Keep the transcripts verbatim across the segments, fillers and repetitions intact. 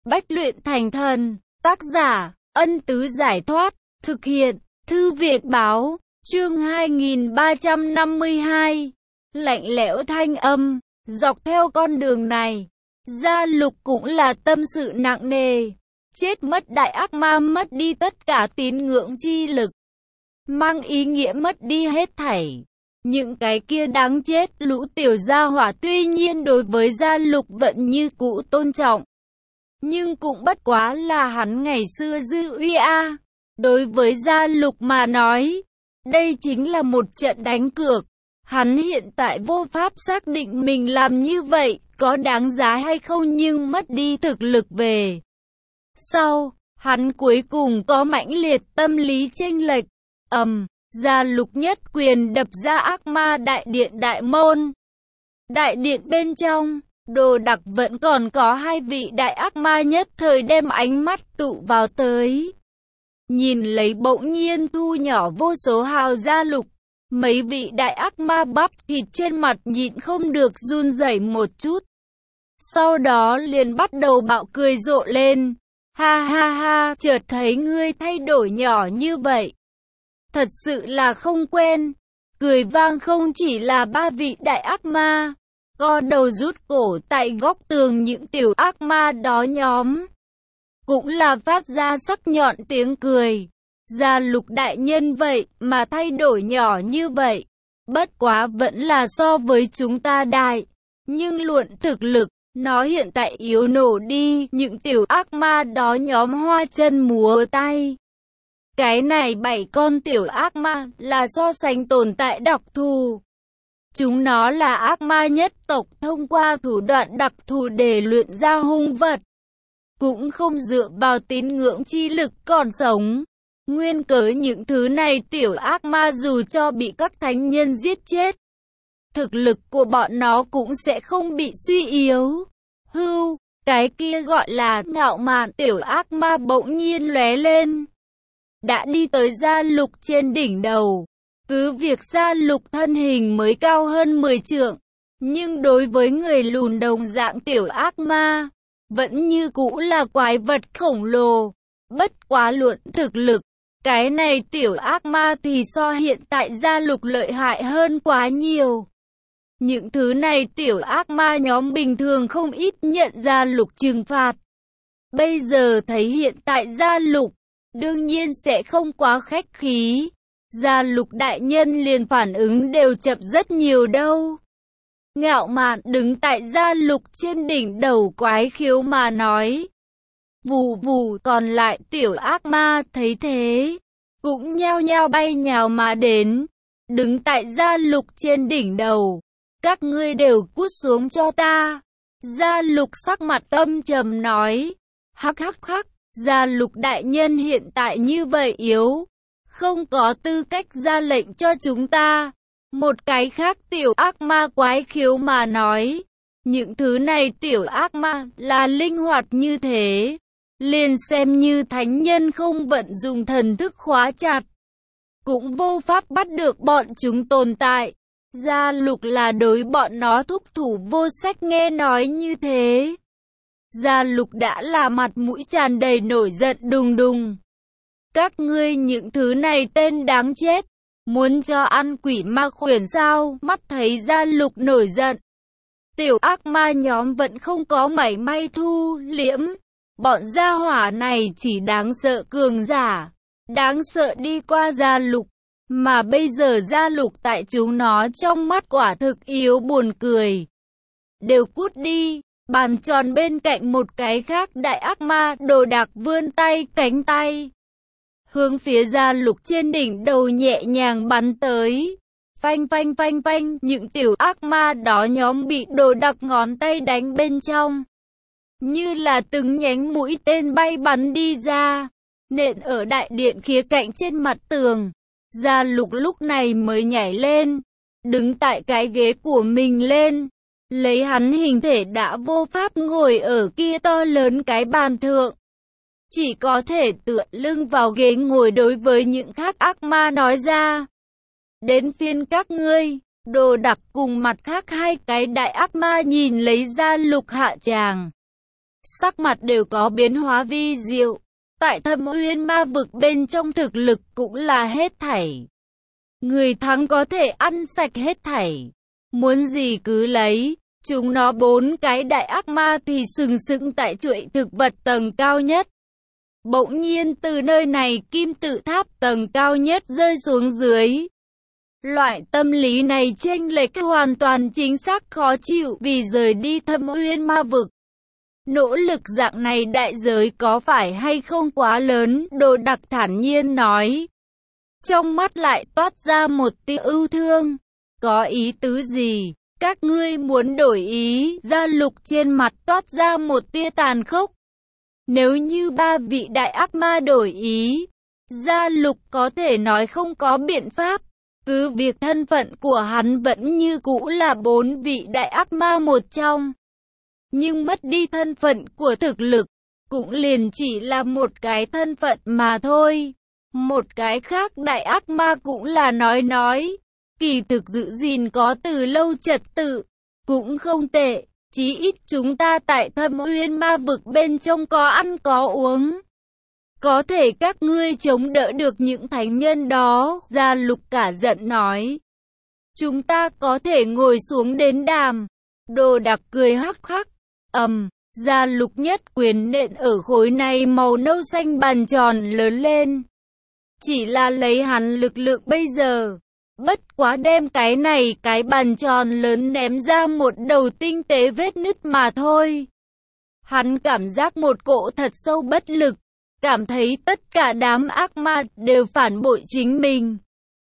Bách luyện thành thần. Tác giả, Ân Tứ Giải Thoát. Thực hiện, Thư Viện Báo. Chương hai nghìn ba trăm năm mươi hai. Lạnh lẽo thanh âm. Dọc theo con đường này, Gia Lục cũng là tâm sự nặng nề. Chết mất đại ác ma, mất đi tất cả tín ngưỡng chi lực, mang ý nghĩa mất đi hết thảy. Những cái kia đáng chết lũ tiểu gia hỏa tuy nhiên đối với Gia Lục vẫn như cũ tôn trọng, nhưng cũng bất quá là hắn ngày xưa dư uy a. Đối với Gia Lục mà nói, đây chính là một trận đánh cược. Hắn hiện tại vô pháp xác định mình làm như vậy có đáng giá hay không, nhưng mất đi thực lực về sau, hắn cuối cùng có mãnh liệt tâm lý chênh lệch. Ầm, Gia Lục nhất quyền đập ra ác ma đại điện đại môn. Đại điện bên trong, Đồ Đặc vẫn còn có hai vị đại ác ma nhất thời đem ánh mắt tụ vào tới. Nhìn lấy bỗng nhiên thu nhỏ vô số hào Gia Lục, mấy vị đại ác ma bắp thịt trên mặt nhịn không được run rẩy một chút. Sau đó liền bắt đầu bạo cười rộ lên. Ha ha ha, chợt thấy ngươi thay đổi nhỏ như vậy, thật sự là không quen. Cười vang không chỉ là ba vị đại ác ma, co đầu rút cổ tại góc tường những tiểu ác ma đó nhóm cũng là phát ra sắc nhọn tiếng cười. Gia Lục đại nhân vậy mà thay đổi nhỏ như vậy, bất quá vẫn là so với chúng ta đại, nhưng luận thực lực, nó hiện tại yếu nổ đi. Những tiểu ác ma đó nhóm hoa chân múa tay. Cái này bảy con tiểu ác ma là so sánh tồn tại đặc thù. Chúng nó là ác ma nhất tộc, thông qua thủ đoạn đặc thù để luyện ra hung vật, cũng không dựa vào tín ngưỡng chi lực còn sống. Nguyên cớ những thứ này tiểu ác ma dù cho bị các thánh nhân giết chết, thực lực của bọn nó cũng sẽ không bị suy yếu. Hưu, cái kia gọi là ngạo mạn tiểu ác ma bỗng nhiên lóe lên, đã đi tới Gia Lục trên đỉnh đầu. Cứ việc Gia Lục thân hình mới cao hơn mười trượng, nhưng đối với người lùn đồng dạng tiểu ác ma, vẫn như cũ là quái vật khổng lồ. Bất quá luận thực lực, cái này tiểu ác ma thì so hiện tại Gia Lục lợi hại hơn quá nhiều. Những thứ này tiểu ác ma nhóm bình thường không ít nhận Gia Lục trừng phạt. Bây giờ thấy hiện tại Gia Lục, đương nhiên sẽ không quá khách khí. Gia Lục đại nhân liền phản ứng đều chậm rất nhiều đâu. Ngạo mạn đứng tại Gia Lục trên đỉnh đầu quái khiếu mà nói. Vù vù, còn lại tiểu ác ma thấy thế, cũng nhao nhao bay nhào mà đến, đứng tại Gia Lục trên đỉnh đầu. Các ngươi đều cút xuống cho ta. Gia Lục sắc mặt âm trầm nói. Hắc hắc hắc, Gia Lục đại nhân hiện tại như vậy yếu, không có tư cách ra lệnh cho chúng ta. Một cái khác tiểu ác ma quái khiếu mà nói. Những thứ này tiểu ác ma là linh hoạt như thế, liền xem như thánh nhân không vận dụng thần thức khóa chặt, cũng vô pháp bắt được bọn chúng tồn tại. Gia Lục là đối bọn nó thúc thủ vô sách. Nghe nói như thế, Gia Lục đã là mặt mũi tràn đầy nổi giận đùng đùng. Các ngươi những thứ này tên đáng chết, muốn cho ăn quỷ ma khuyển sao? Mắt thấy Gia Lục nổi giận, tiểu ác ma nhóm vẫn không có mảy may thu liễm. Bọn gia hỏa này chỉ đáng sợ cường giả, đáng sợ đi qua Gia Lục. Mà bây giờ Gia Lục tại chúng nó trong mắt quả thực yếu buồn cười. Đều cút đi. Bàn tròn bên cạnh một cái khác đại ác ma Đồ Đặc vươn tay cánh tay, hướng phía Gia Lục trên đỉnh đầu nhẹ nhàng bắn tới. Phanh phanh phanh phanh, những tiểu ác ma đó nhóm bị Đồ Đặc ngón tay đánh bên trong, như là từng nhánh mũi tên bay bắn đi ra, nện ở đại điện khía cạnh trên mặt tường. Gia Lục lúc này mới nhảy lên, đứng tại cái ghế của mình lên, lấy hắn hình thể đã vô pháp ngồi ở kia to lớn cái bàn thượng, chỉ có thể tựa lưng vào ghế ngồi đối với những khác ác ma nói ra. Đến phiên các ngươi. Đồ Đặc cùng mặt khác hai cái đại ác ma nhìn lấy Gia Lục hạ tràng, sắc mặt đều có biến hóa vi diệu. Tại Thâm Uyên Ma vực bên trong thực lực cũng là hết thảy. Người thắng có thể ăn sạch hết thảy. Muốn gì cứ lấy. Chúng nó bốn cái đại ác ma thì sừng sững tại chuỗi thực vật tầng cao nhất. Bỗng nhiên từ nơi này kim tự tháp tầng cao nhất rơi xuống dưới. Loại tâm lý này chênh lệch hoàn toàn chính xác khó chịu vì rời đi Thâm Uyên Ma vực. Nỗ lực dạng này đại giới có phải hay không quá lớn, Đồ Đạc thản nhiên nói. Trong mắt lại toát ra một tia ưu thương. Có ý tứ gì? Các ngươi muốn đổi ý? Gia Lục trên mặt toát ra một tia tàn khốc. Nếu như ba vị đại ác ma đổi ý, Gia Lục có thể nói không có biện pháp. Cứ việc thân phận của hắn vẫn như cũ là bốn vị đại ác ma một trong. Nhưng mất đi thân phận của thực lực, cũng liền chỉ là một cái thân phận mà thôi. Một cái khác đại ác ma cũng là nói nói. Kỳ thực giữ gìn có từ lâu trật tự, cũng không tệ. Chí ít chúng ta tại Thâm Uyên Ma vực bên trong có ăn có uống. Có thể các ngươi chống đỡ được những thánh nhân đó, Gia Lục cả giận nói. Chúng ta có thể ngồi xuống đến đàm. Đồ Đạc cười hắc hắc. Ầm, Gia Lục nhất quyền nện ở khối này màu nâu xanh bàn tròn lớn lên. Chỉ là lấy hắn lực lượng bây giờ. Bất quá đem cái này cái bàn tròn lớn ném ra một đầu tinh tế vết nứt mà thôi. Hắn cảm giác một cỗ thật sâu bất lực. Cảm thấy tất cả đám ác ma đều phản bội chính mình.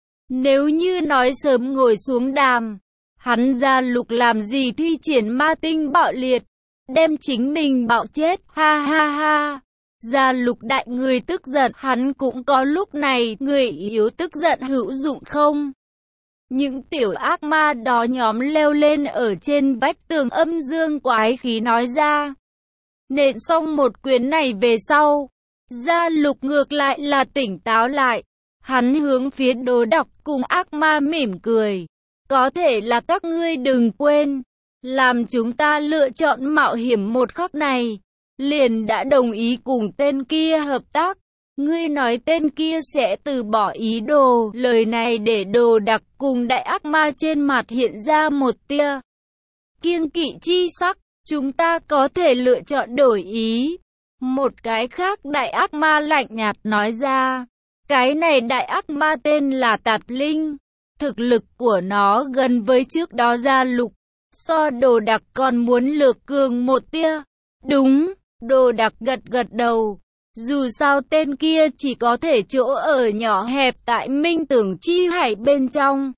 Nếu như nói sớm ngồi xuống đàm, hắn Gia Lục làm gì thi triển ma tinh bạo liệt, đem chính mình bạo chết, ha ha ha. Gia Lục đại người tức giận, hắn cũng có lúc này, người yếu tức giận hữu dụng không? Những tiểu ác ma đó nhóm leo lên ở trên vách tường âm dương quái khí nói ra. Nện xong một quyền này về sau, Gia Lục ngược lại là tỉnh táo lại. Hắn hướng phía Đồ Đạc cùng ác ma mỉm cười. Có thể là các ngươi đừng quên, làm chúng ta lựa chọn mạo hiểm một khắc này, liền đã đồng ý cùng tên kia hợp tác. Ngươi nói tên kia sẽ từ bỏ ý đồ. Lời này để Đồ Đạc cùng đại ác ma trên mặt hiện ra một tia kiêng kỵ chi sắc. Chúng ta có thể lựa chọn đổi ý. Một cái khác đại ác ma lạnh nhạt nói ra. Cái này đại ác ma tên là Tạp Linh. Thực lực của nó gần với trước đó Gia Lục. So Đồ Đạc còn muốn lược cường một tia. Đúng, Đồ Đạc gật gật đầu. Dù sao tên kia chỉ có thể chỗ ở nhỏ hẹp tại Minh Tưởng Chi Hải bên trong.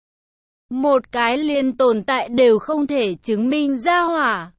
Một cái liền tồn tại đều không thể chứng minh ra hỏa.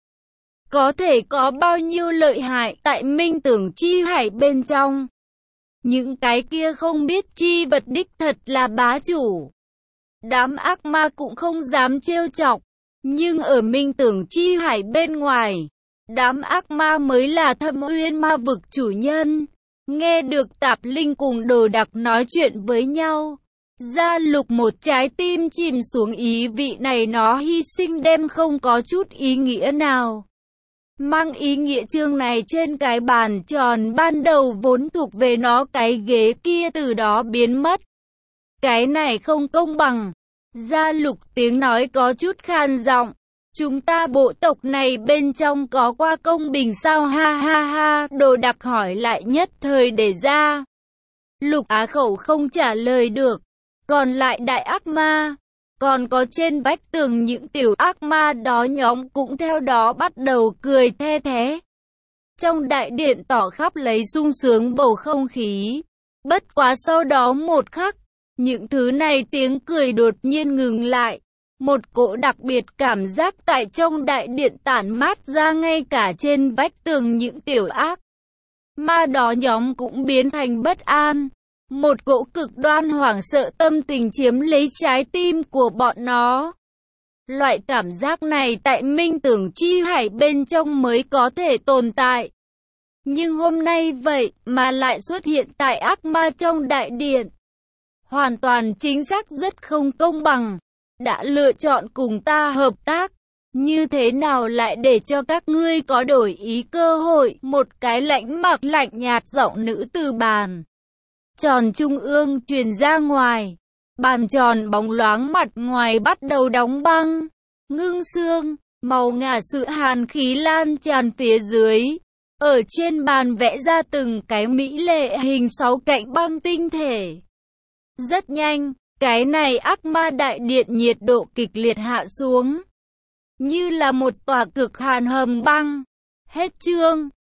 Có thể có bao nhiêu lợi hại tại Minh Tưởng Chi Hải bên trong. Những cái kia không biết chi vật đích thật là bá chủ. Đám ác ma cũng không dám trêu chọc. Nhưng ở Minh Tưởng Chi Hải bên ngoài, đám ác ma mới là Thâm Uyên Ma vực chủ nhân. Nghe được Tạp Linh cùng Đồ Đạc nói chuyện với nhau, Gia Lục một trái tim chìm xuống, ý vị này nó hy sinh đem không có chút ý nghĩa nào. Mang ý nghĩa chương này trên cái bàn tròn ban đầu vốn thuộc về nó, cái ghế kia từ đó biến mất. Cái này không công bằng. Gia Lục tiếng nói có chút khan giọng. Chúng ta bộ tộc này bên trong có qua công bình sao, ha ha ha. Đồ Đạc hỏi lại nhất thời để ra. Lục á khẩu không trả lời được. Còn lại đại ác ma, còn có trên vách tường những tiểu ác ma đó nhóm cũng theo đó bắt đầu cười the thé. Trong đại điện tỏ khắp lấy sung sướng bầu không khí. Bất quá sau đó một khắc, những thứ này tiếng cười đột nhiên ngừng lại. Một cỗ đặc biệt cảm giác tại trong đại điện tản mát ra, ngay cả trên vách tường những tiểu ác ma đó nhóm cũng biến thành bất an. Một cỗ cực đoan hoảng sợ tâm tình chiếm lấy trái tim của bọn nó. Loại cảm giác này tại Minh Tưởng Chi Hải bên trong mới có thể tồn tại. Nhưng hôm nay vậy mà lại xuất hiện tại ác ma trong đại điện. Hoàn toàn chính xác rất không công bằng. Đã lựa chọn cùng ta hợp tác, Như thế nào lại để cho các ngươi có đổi ý cơ hội? Một cái lãnh mặc lạnh nhạt giọng nữ từ bàn tròn trung ương truyền ra ngoài. Bàn tròn bóng loáng mặt ngoài bắt đầu đóng băng, ngưng xương, màu ngà sự hàn khí lan tràn phía dưới. Ở trên bàn vẽ ra từng cái mỹ lệ hình sáu cạnh băng tinh thể. Rất nhanh, cái này ác ma đại điện nhiệt độ kịch liệt hạ xuống, như là một tòa cực hàn hầm băng. Hết chương.